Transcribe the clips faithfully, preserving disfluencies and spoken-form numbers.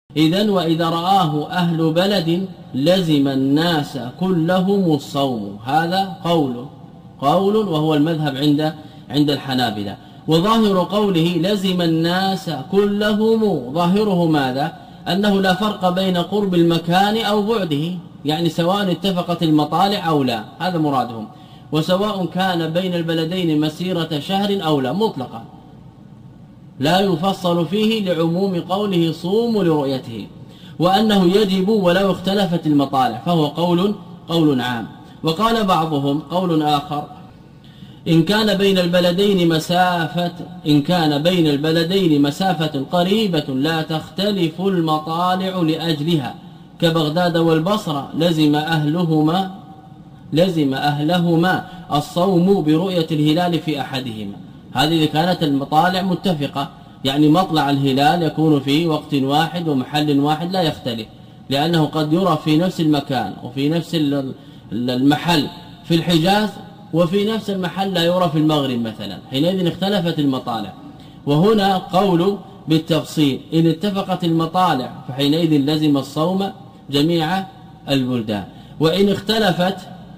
إذن وإذا رآه أهل بلد لزم الناس كلهم الصوم. هذا قول قول وهو المذهب عند عند الحنابلة. وظاهر قوله لزم الناس كلهم ظاهره ماذا؟ أنه لا فرق بين قرب المكان أو بعده، يعني سواء اتفقت المطالع أو لا، هذا مرادهم، وسواء كان بين البلدين مسيرة شهر أو لا، مطلقا لا يفصل فيه لعموم قوله صوموا لرؤيته، وأنه يجب ولو اختلفت المطالع، فهو قول قول عام. وقال بعضهم قول آخر: إن كان بين البلدين مسافة إن كان بين البلدين مسافة قريبة لا تختلف المطالع لأجلها كبغداد والبصرة لزم أهلهما لزم أهلهما الصوم برؤية الهلال في أحدهما. هذه إذا كانت المطالع متفقة، يعني مطلع الهلال يكون في وقت واحد ومحل واحد لا يختلف، لأنه قد يرى في نفس المكان وفي نفس المحل في الحجاز، وفي نفس المحل لا يرى في المغرب مثلا، حينئذ اختلفت المطالع. وهنا قول بالتفصيل: إن اتفقت المطالع فحينئذ لزم الصوم جميع البلدان. وإن اختلفت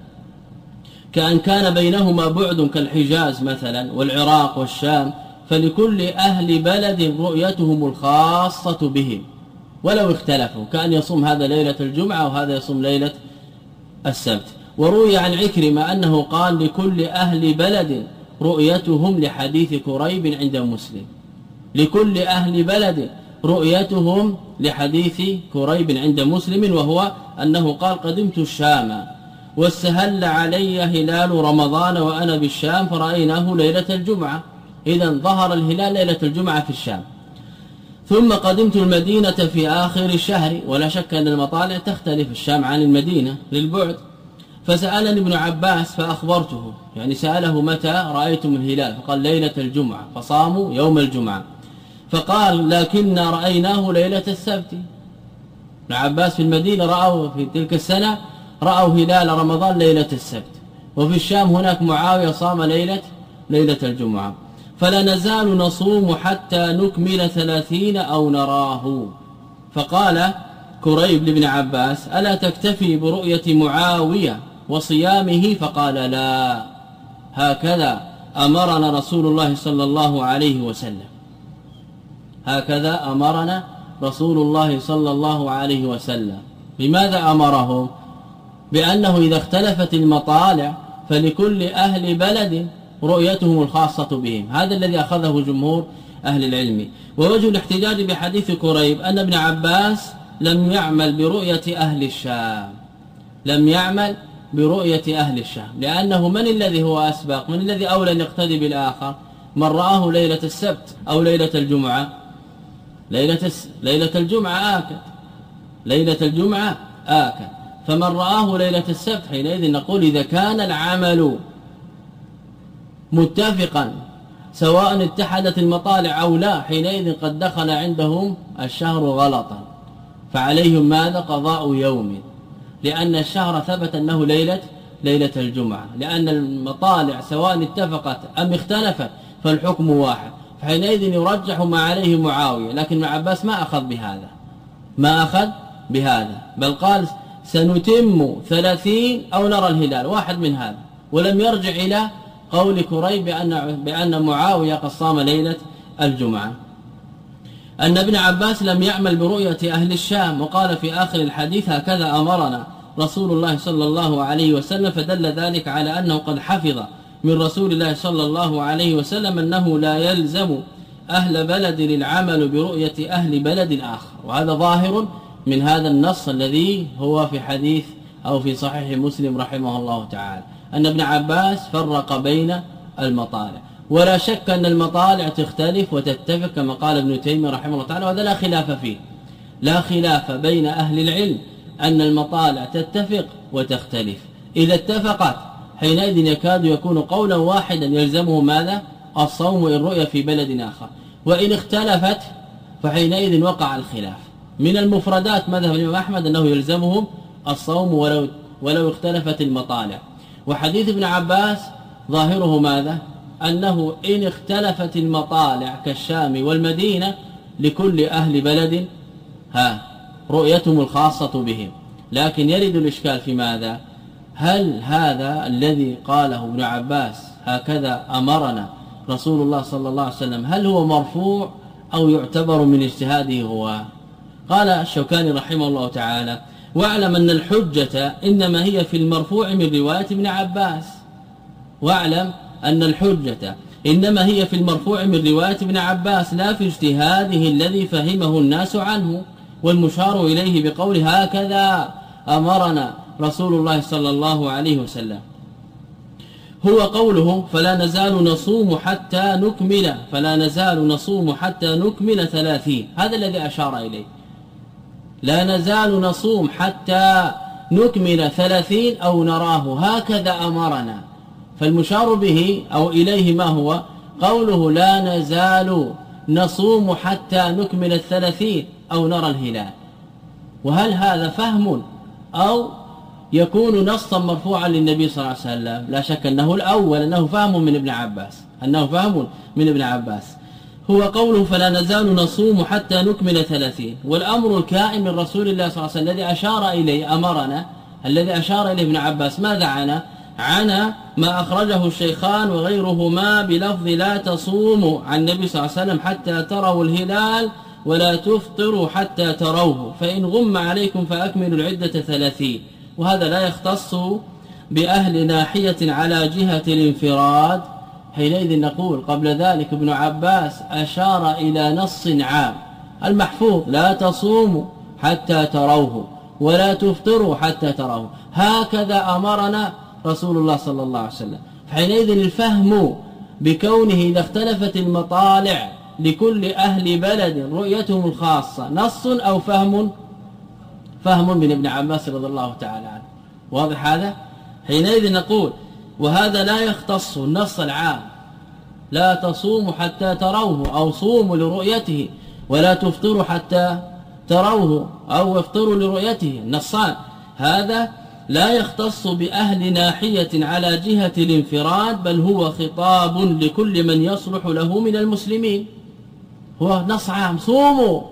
كأن كان بينهما بعد كالحجاز مثلا والعراق والشام فلكل أهل بلد رؤيتهم الخاصة بهم ولو اختلفوا، كأن يصوم هذا ليلة الجمعة وهذا يصوم ليلة السبت. وروي عن عكرمة أنه قال لكل أهل بلد رؤيتهم لحديث كريب عند مسلم، لكل أهل بلد رؤيتهم لحديث كريب عند مسلم، وهو أنه قال: قدمت الشام واستهل علي هلال رمضان وأنا بالشام فرأيناه ليلة الجمعة، إذن ظهر الهلال ليلة الجمعة في الشام. ثم قدمت المدينة في آخر الشهر، ولا شك أن المطالع تختلف الشام عن المدينة للبعد، فسألني ابن عباس فأخبرته، يعني سأله: متى رأيتم الهلال؟ فقال: ليلة الجمعة، فصاموا يوم الجمعة. فقال: لكننا رأيناه ليلة السبت. ابن عباس في المدينة رأوا في تلك السنة رأوا هلال رمضان ليلة السبت، وفي الشام هناك معاوية صام ليلة ليلة الجمعة. فلا نزال نصوم حتى نكمل ثلاثين أو نراه. فقال كريب لابن عباس: ألا تكتفي برؤية معاوية وصيامه؟ فقال: لا، هكذا أمرنا رسول الله صلى الله عليه وسلم هكذا أمرنا رسول الله صلى الله عليه وسلم. بماذا أمرهم؟ بأنه إذا اختلفت المطالع فلكل أهل بلد رؤيتهم الخاصة بهم. هذا الذي أخذه جمهور أهل العلم. ووجه الاحتجاج بحديث كريب أن ابن عباس لم يعمل برؤية أهل الشام لم يعمل برؤية أهل الشام لأنه من الذي هو أسبق؟ من الذي أولى أن يقتدي بالآخر؟ من رآه ليلة السبت أو ليلة الجمعة؟ ليلة, الس... ليلة الجمعة آكد ليلة الجمعة آكد فمن رآه ليلة السبت حينئذ نقول إذا كان العمل متفقا سواء اتحدت المطالع أو لا، حينئذ قد دخل عندهم الشهر غلطا، فعليهم ماذا؟ قضاء يوم، لأن الشهر ثبت أنه ليلة ليلة الجمعة، لأن المطالع سواء اتفقت أم اختلفت فالحكم واحد، فحينئذ يرجح ما عليه معاوية. لكن ابن عباس ما أخذ بهذا ما أخذ بهذا بل قال: سنتم ثلاثين أو نرى الهلال، واحد من هذا، ولم يرجع إلى قول كريب بأن, بأن معاوية قد صام ليلة الجمعة. أن ابن عباس لم يعمل برؤية أهل الشام، وقال في آخر الحديث: هكذا أمرنا رسول الله صلى الله عليه وسلم، فدل ذلك على أنه قد حفظ من رسول الله صلى الله عليه وسلم أنه لا يلزم أهل بلد العمل برؤية أهل بلد آخر. وهذا ظاهر من هذا النص الذي هو في حديث أو في صحيح مسلم رحمه الله تعالى، أن ابن عباس فرق بين المطالع. ولا شك أن المطالع تختلف وتتفق كما قال ابن تيمية رحمه الله تعالى، وهذا لا خلاف فيه، لا خلاف بين أهل العلم أن المطالع تتفق وتختلف. إذا اتفقت حينئذ يكاد يكون قولا واحدا يلزمه ماذا؟ الصوم إن رؤي في بلد آخر. وإن اختلفت فحينئذ وقع الخلاف. من المفردات مذهب الإمام أحمد أنه يلزمهم الصوم ولو, ولو اختلفت المطالع. وحديث ابن عباس ظاهره ماذا؟ أنه إن اختلفت المطالع كالشام والمدينة لكل أهل بلد ها رؤيتهم الخاصة بهم. لكن يرد الإشكال في ماذا؟ هل هذا الذي قاله ابن عباس هكذا أمرنا رسول الله صلى الله عليه وسلم هل هو مرفوع أو يعتبر من اجتهاده هو؟ قال الشوكاني رحمه الله تعالى: واعلم أن الحجة إنما هي في المرفوع من رواية ابن عباس. واعلم أن الحجة إنما هي في المرفوع من رواية ابن عباس لا في اجتهاده الذي فهمه الناس عنه. والمشار إليه بقول هكذا أمرنا رسول الله صلى الله عليه وسلم هو قوله: فلا نزال نصوم حتى نكمل فلا نزال نصوم حتى نكمل ثلاثين. هذا الذي أشار إليه، لا نزال نصوم حتى نكمل ثلاثين أو نراه هكذا أمرنا. فالمشار به أو إليه ما هو؟ قوله لا نزال نصوم حتى نكمل الثلاثين أو نرى الهلال. وهل هذا فهم أو يكون نصا مرفوعا للنبي صلى الله عليه وسلم؟ لا شك أنه الأول، أنه فهم من ابن عباس أنه فهم من ابن عباس. هو قوله فلا نزال نصوم حتى نكمل ثلاثين، والأمر الكائن من رسول الله صلى الله عليه وسلم الذي أشار إليه أمرنا، الذي أشار إليه ابن عباس ماذا عنا؟ عنا ما أخرجه الشيخان وغيرهما بلفظ لا تصوموا عن النبي صلى الله عليه وسلم حتى تروا الهلال ولا تفطروا حتى تروه فإن غم عليكم فأكملوا العدة ثلاثين. وهذا لا يختص بأهل ناحية على جهة الانفراد. حينئذ نقول قبل ذلك ابن عباس أشار إلى نص عام المحفوظ لا تصوموا حتى تروه ولا تفطروا حتى تروه، هكذا أمرنا رسول الله صلى الله عليه وسلم. حينئذ الفهم بكونه إذا اختلفت المطالع لكل أهل بلد رؤيتهم الخاصة نص أو فهم؟ فهم من ابن عباس رضي الله تعالى عنه. واضح هذا؟ حينئذ نقول وهذا لا يختص النص العام لا تصوموا حتى تروه أو صوموا لرؤيته ولا تفطروا حتى تروه أو افطروا لرؤيته، النصان هذا لا يختص بأهل ناحية على جهة الانفراد، بل هو خطاب لكل من يصلح له من المسلمين. هو نص عام صوموا،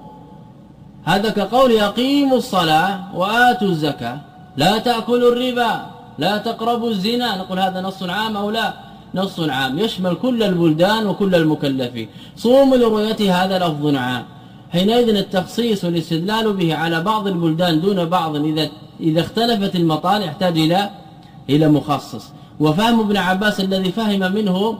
هذا كقول أقيموا الصلاة وآتوا الزكاة لا تأكلوا الربا لا تقربوا الزنا. نقول هذا نص عام أو لا؟ نص عام يشمل كل البلدان وكل المكلفين. صوموا لرؤيته هذا لفظ عام. حينئذ التخصيص والاستدلال به على بعض البلدان دون بعض إذا إذا اختلفت المطالع يحتاج إلى إلى مخصص. وفهم ابن عباس الذي فهم منه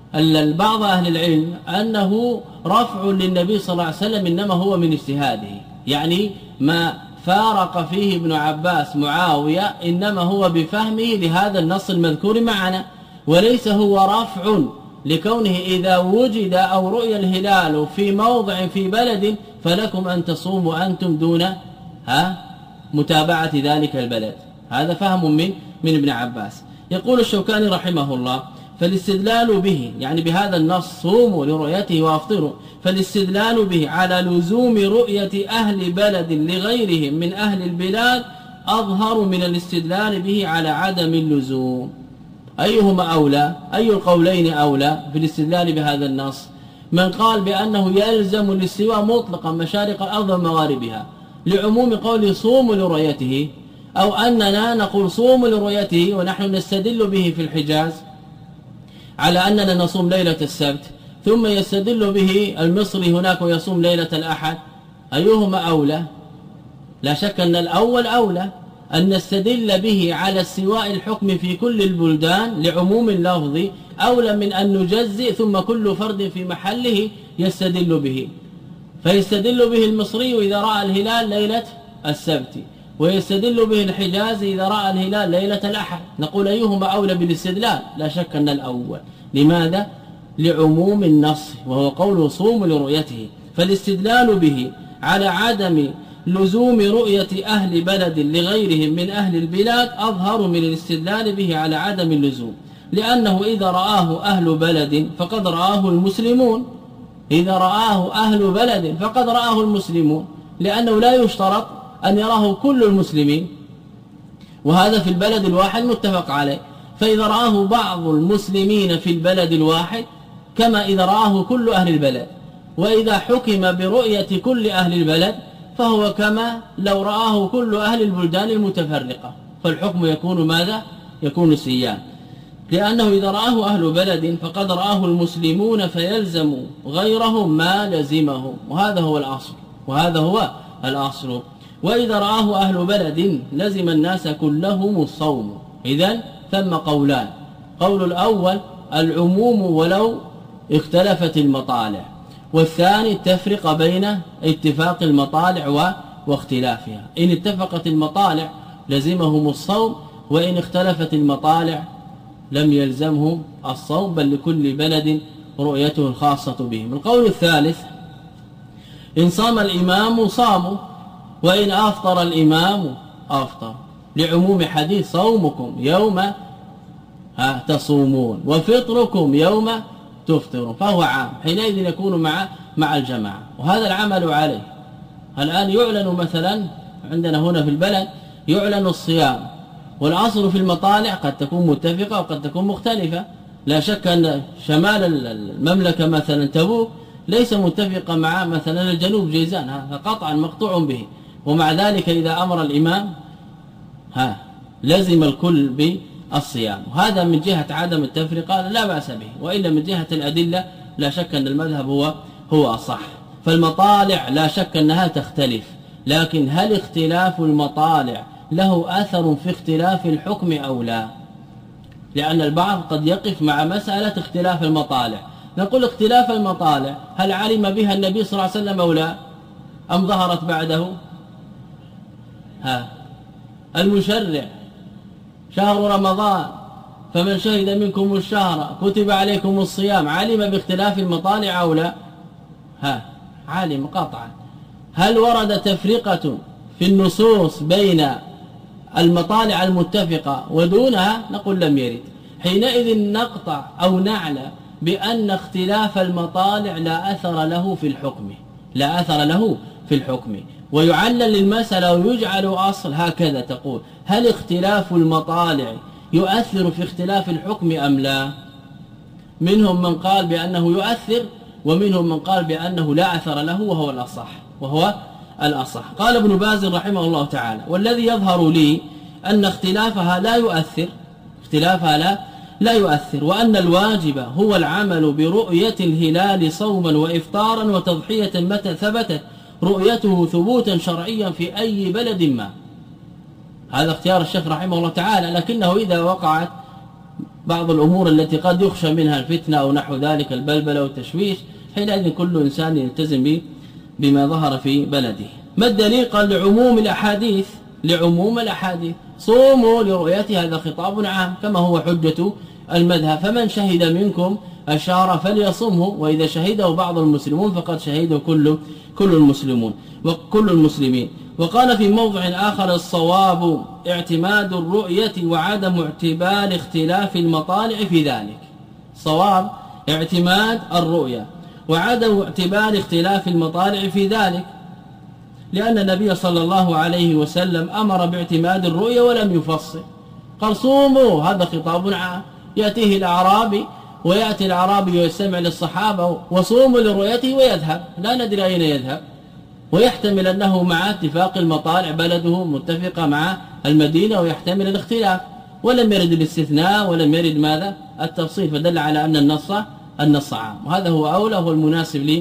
بعض أهل العلم أنه رفع للنبي صلى الله عليه وسلم إنما هو من اجتهاده، يعني ما فارق فيه ابن عباس معاوية إنما هو بفهمه لهذا النص المذكور معنا، وليس هو رفع لكونه إذا وجد أو رؤي الهلال في موضع في بلد فلكم أن تصوموا أنتم دون ها متابعة ذلك البلد. هذا فهم من من ابن عباس. يقول الشوكاني رحمه الله فالاستدلال به يعني بهذا النص صوموا لرؤيته وافطروا، فالاستدلال به على لزوم رؤية أهل بلد لغيرهم من أهل البلاد أظهر من الاستدلال به على عدم اللزوم. أيهما أولى؟ أي القولين أولى في الاستدلال بهذا النص؟ من قال بأنه يلزم الاستواء مطلقا مشارق الأرض ومغاربها لعموم قول صوموا لرؤيته، أو أننا نقول صوموا لرؤيته ونحن نستدل به في الحجاز على أننا نصوم ليلة السبت، ثم يستدل به المصري هناك ويصوم ليلة الأحد. أيهما أولى؟ لا شك أن الأول أولى، أن نستدل به على استواء الحكم في كل البلدان لعموم اللفظ أولى من أن نجزئ ثم كل فرد في محله يستدل به. فيستدل به المصري إذا رأى الهلال ليلة السبت، ويستدل به الحجاز إذا رأى الهلال ليلة الأحد. نقول أيهما أولى بالاستدلال؟ لا شك أن الأول. لماذا؟ لعموم النص وهو قول صوم لرؤيته. فالاستدلال به على عدم لزوم رؤية أهل بلد لغيرهم من أهل البلاد أظهر من الاستدلال به على عدم اللزوم، لأنه إذا رآه أهل بلد فقد رآه المسلمون، إذا رآه أهل بلد فقد رآه المسلمون، لأنه لا يشترط أن يراه كل المسلمين، وهذا في البلد الواحد متفق عليه. فإذا رآه بعض المسلمين في البلد الواحد كما إذا رآه كل أهل البلد. وإذا حكم برؤية كل أهل البلد فهو كما لو رآه كل أهل البلدان المتفرقة، فالحكم يكون ماذا؟ يكون سيان، لأنه إذا رآه أهل بلد فقد رآه المسلمون فيلزم غيرهم ما لزمهم، وهذا هو الأصل وهذا هو الأصل. وإذا رآه أهل بلد لزم الناس كلهم الصوم. إذن ثم قولان: قول الأول العموم ولو اختلفت المطالع، والثاني التفرقة بين اتفاق المطالع واختلافها. إن اتفقت المطالع لزمهم الصوم، وإن اختلفت المطالع لم يلزمهم الصوم، بل لكل بلد رؤيته الخاصة بهم. القول الثالث: إن صام الإمام صاموا، وإن أفطر الإمام أفطر، لعموم حديث صومكم يوم تصومون وفطركم يوم تفطرون، فهو عام، حينئذ يكون مع مع الجماعة، وهذا العمل عليه. الآن يعلن مثلا عندنا هنا في البلد يعلن الصيام، والأصل في المطالع قد تكون متفقة وقد تكون مختلفة. لا شك أن شمال المملكة مثلا تبوك ليس متفقة مع مثلا الجنوب جيزان، هذا قطعا مقطوع به، ومع ذلك إذا أمر الإمام ها لزم الكل بالصيام. وهذا من جهة عدم التفرقة لا بأس به، وإلا من جهة الأدلة لا شك أن المذهب هو هو أصح. فالمطالع لا شك أنها تختلف، لكن هل اختلاف المطالع له أثر في اختلاف الحكم أو لا؟ لأن البعض قد يقف مع مسألة اختلاف المطالع. نقول اختلاف المطالع هل علم بها النبي صلى الله عليه وسلم أو لا، أم ظهرت بعده؟ ها المشرع شهر رمضان فمن شهد منكم الشهر كتب عليكم الصيام، علم باختلاف المطالع أو لا؟ ها علم قطعا. هل ورد تفرقة في النصوص بين المطالع المتفقة ودونها؟ نقول لم يرد. حينئذ نقطع أو نعلم بأن اختلاف المطالع لا أثر له في الحكم، لا أثر له في الحكم، ويعلل للمسألة ويجعل أصل هكذا تقول: هل اختلاف المطالع يؤثر في اختلاف الحكم أم لا؟ منهم من قال بأنه يؤثر، ومنهم من قال بأنه لا أثر له، وهو الأصح وهو الأصح. قال ابن باز رحمه الله تعالى: والذي يظهر لي أن اختلافها لا يؤثر، اختلافها لا لا يؤثر، وأن الواجب هو العمل برؤية الهلال صوما وإفطارا وتضحية متى ثبتت رؤيته ثبوتا شرعيا في أي بلد ما. هذا اختيار الشيخ رحمه الله تعالى، لكنه إذا وقعت بعض الأمور التي قد يخشى منها الفتنة أو نحو ذلك، البلبلة والتشويش، حينئذ كل إنسان يلتزم بما ظهر في بلده. ما الدليل؟ قال: لعموم الأحاديث، لعموم الأحاديث، صوموا لرؤيته، هذا خطاب عام كما هو حجة المذهب، فمن شهد منكم الشهر فليصمه، وإذا شهده بعض المسلمون فقد شهده كل كل المسلمون وكل المسلمين. وقال في موضع آخر: الصواب اعتماد الرؤية وعدم اعتبار اختلاف المطالع في ذلك. صواب اعتماد الرؤية وعدم اعتبار اختلاف المطالع في ذلك، لأن النبي صلى الله عليه وسلم أمر باعتماد الرؤية ولم يفصل، قال: صوموا، هذا خطاب عام. يأتيه الأعرابي ويأتي الأعرابي ويستمع للصحابة وصوموا لرؤيته ويذهب، لا ندري أين يذهب، ويحتمل أنه مع اتفاق المطالع بلده متفقة مع المدينة، ويحتمل الاختلاف، ولم يرد الاستثناء ولم يرد ماذا؟ التفصيل، فدل على أن النص النص عام، وهذا هو أولى، هو المناسب لي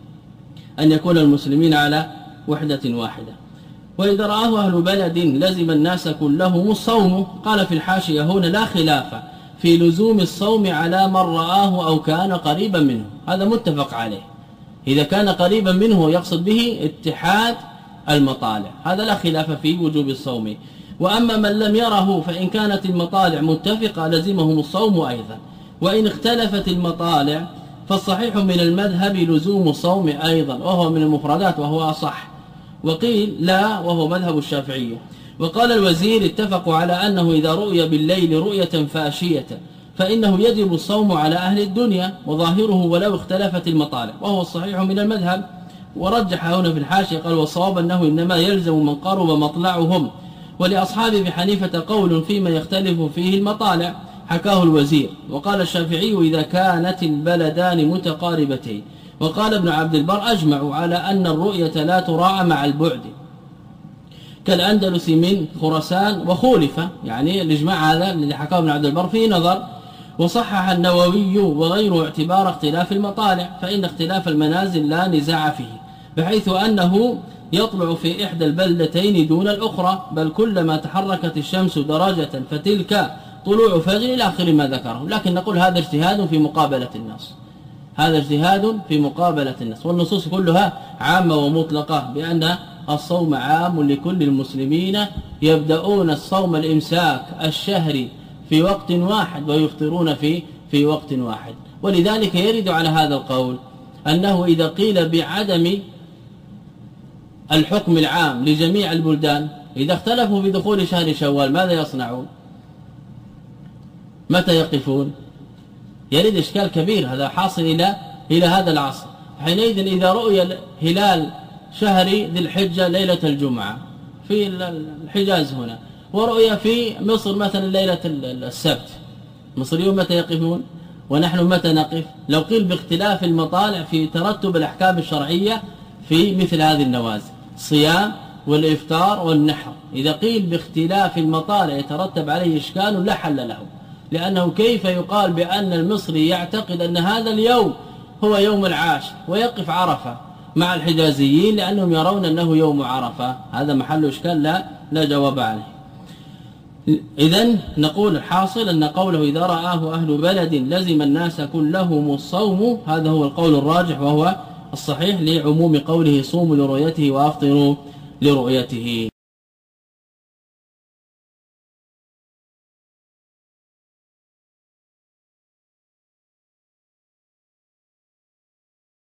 أن يكون المسلمين على وحدة واحدة. وإذا رآه أهل بلد لزم الناس كلهم الصوم. قال في الحاشية هنا: لا خلاف في لزوم الصوم على من رآه أو كان قريبا منه، هذا متفق عليه. إذا كان قريبا منه يقصد به اتحاد المطالع، هذا لا خلاف في وجوب الصوم. وأما من لم يره فإن كانت المطالع متفقة لزمهم الصوم أيضا، وإن اختلفت المطالع فالصحيح من المذهب لزوم الصوم أيضا، وهو من المفردات وهو أصح. وقيل لا، وهو مذهب الشافعية. وقال الوزير: اتفقوا على أنه إذا رؤي بالليل رؤية فاشية فإنه يجب الصوم على أهل الدنيا، وظاهره ولو اختلفت المطالع، وهو الصحيح من المذهب. ورجح هنا في الحاشية قال: والصواب أنه إنما يلزم من قرب مطلعهم، ولأصحاب أبي حنيفة قول فيما يختلف فيه المطالع، حكاه الوزير. وقال الشافعي: إذا كانت البلدان متقاربتين وقال ابن عبد البر أجمعوا على أن الرؤية لا تراعى مع البعد كالأندلس من خراسان وخولف، يعني الإجماع هذا الذي حكاه ابن عبد البر فيه نظر. وصحح النووي وغيره اعتبار اختلاف المطالع، فإن اختلاف المنازل لا نزاع فيه، بحيث أنه يطلع في إحدى البلدتين دون الأخرى، بل كلما تحركت الشمس درجة فتلك طلوع فجر إلى آخر ما ذكره. لكن نقول هذا اجتهاد في مقابلة النص، هذا اجتهاد في مقابلة النص، والنصوص كلها عامة ومطلقة بأن الصوم عام لكل المسلمين، يبدأون الصوم الإمساك الشهري في وقت واحد ويفطرون في في وقت واحد. ولذلك يرد على هذا القول أنه إذا قيل بعدم الحكم العام لجميع البلدان، إذا اختلفوا في دخول شهر شوال ماذا يصنعون؟ متى يقفون؟ يرد إشكال كبير، هذا حاصل إلى إلى هذا العصر. حينئذ إذا رؤي هلال شهر ذي الحجة ليلة الجمعة في الحجاز هنا، ورؤيا في مصر مثلا ليلة السبت، مصريون متى يقفون ونحن متى نقف؟ لو قيل باختلاف المطالع في ترتب الأحكام الشرعية في مثل هذه النوازل، الصيام والإفطار والنحر، إذا قيل باختلاف المطالع يترتب عليه إشكال لا حل له، لأنه كيف يقال بأن المصري يعتقد أن هذا اليوم هو يوم العاشر ويقف عرفة مع الحجازيين لأنهم يرون أنه يوم عرفة؟ هذا محل إشكال لا لا جواب عليه. إذن نقول الحاصل أن قوله إذا رآه أهل بلد لزم الناس كلهم الصوم، هذا هو القول الراجح وهو الصحيح لعموم قوله صوموا لرؤيته وأفطروا لرؤيته.